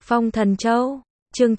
Phong Thần Châu, chương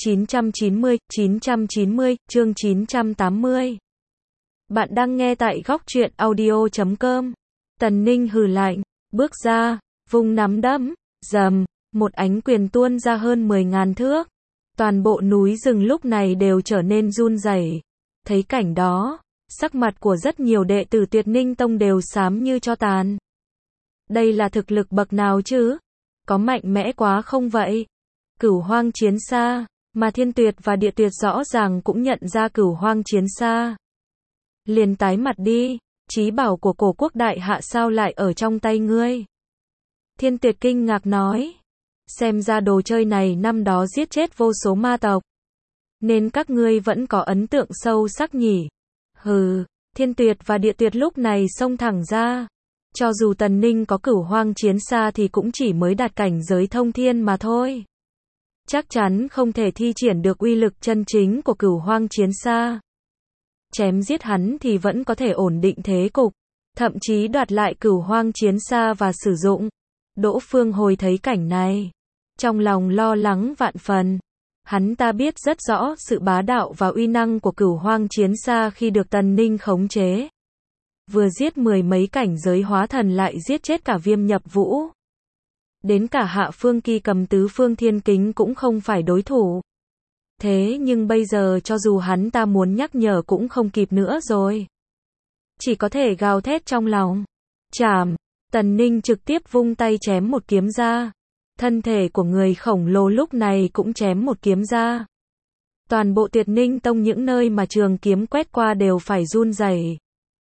990, chương 980. Bạn đang nghe tại góc truyện audio.com. Tần Ninh hừ lạnh, bước ra, vung nắm đấm, rầm, một ánh quyền tuôn ra hơn 10.000 thước. Toàn bộ núi rừng lúc này đều trở nên run rẩy. Thấy cảnh đó, sắc mặt của rất nhiều đệ tử Tuyệt Ninh Tông đều xám như tro tàn. Đây là thực lực bậc nào chứ? Có mạnh mẽ quá không vậy? Cửu Hoang Chiến Sa, mà Thiên Tuyệt và Địa Tuyệt rõ ràng cũng nhận ra Cửu Hoang Chiến Sa. Liền tái mặt đi, chí bảo của Cổ Quốc Đại Hạ sao lại ở trong tay ngươi? Thiên Tuyệt kinh ngạc nói, xem ra đồ chơi này năm đó giết chết vô số ma tộc, nên các ngươi vẫn có ấn tượng sâu sắc nhỉ? Hừ, Thiên Tuyệt và Địa Tuyệt lúc này xông thẳng ra. Cho dù Tần Ninh có Cửu Hoang Chiến Sa thì cũng chỉ mới đạt cảnh giới thông thiên mà thôi. Chắc chắn không thể thi triển được uy lực chân chính của Cửu Hoang Chiến Sa. Chém giết hắn thì vẫn có thể ổn định thế cục, thậm chí đoạt lại Cửu Hoang Chiến Sa và sử dụng. Đỗ Phương Hồi thấy cảnh này, trong lòng lo lắng vạn phần. Hắn ta biết rất rõ sự bá đạo và uy năng của Cửu Hoang Chiến Sa khi được Tần Ninh khống chế. Vừa giết 10 mấy cảnh giới hóa thần lại giết chết cả Viêm Nhập Vũ. Đến cả Hạ Phương Kỳ cầm Tứ Phương Thiên Kính cũng không phải đối thủ. Thế nhưng bây giờ cho dù hắn ta muốn nhắc nhở cũng không kịp nữa rồi. Chỉ có thể gào thét trong lòng. Chảm, Tần Ninh trực tiếp vung tay chém một kiếm ra. Thân thể của người khổng lồ lúc này cũng chém một kiếm ra. Toàn bộ Tuyệt Ninh Tông những nơi mà trường kiếm quét qua đều phải run rẩy.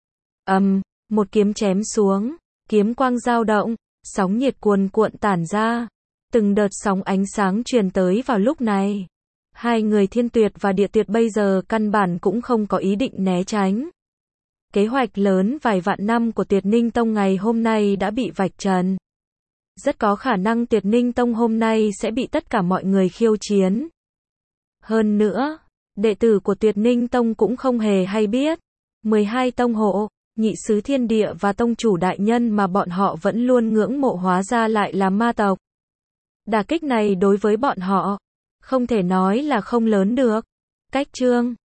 Một kiếm chém xuống, kiếm quang dao động, sóng nhiệt cuồn cuộn tản ra, từng đợt sóng ánh sáng truyền tới vào lúc này. Hai người Thiên Tuyệt và Địa Tuyệt bây giờ căn bản cũng không có ý định né tránh. Kế hoạch lớn vài vạn năm của Tuyệt Ninh Tông ngày hôm nay đã bị vạch trần. Rất có khả năng Tuyệt Ninh Tông hôm nay sẽ bị tất cả mọi người khiêu chiến. Hơn nữa, đệ tử của Tuyệt Ninh Tông cũng không hề hay biết. 12 tông hộ, nhị sứ thiên địa và tông chủ đại nhân mà bọn họ vẫn luôn ngưỡng mộ hóa ra lại là ma tộc. Đả kích này đối với bọn họ, không thể nói là không lớn được. Cách chương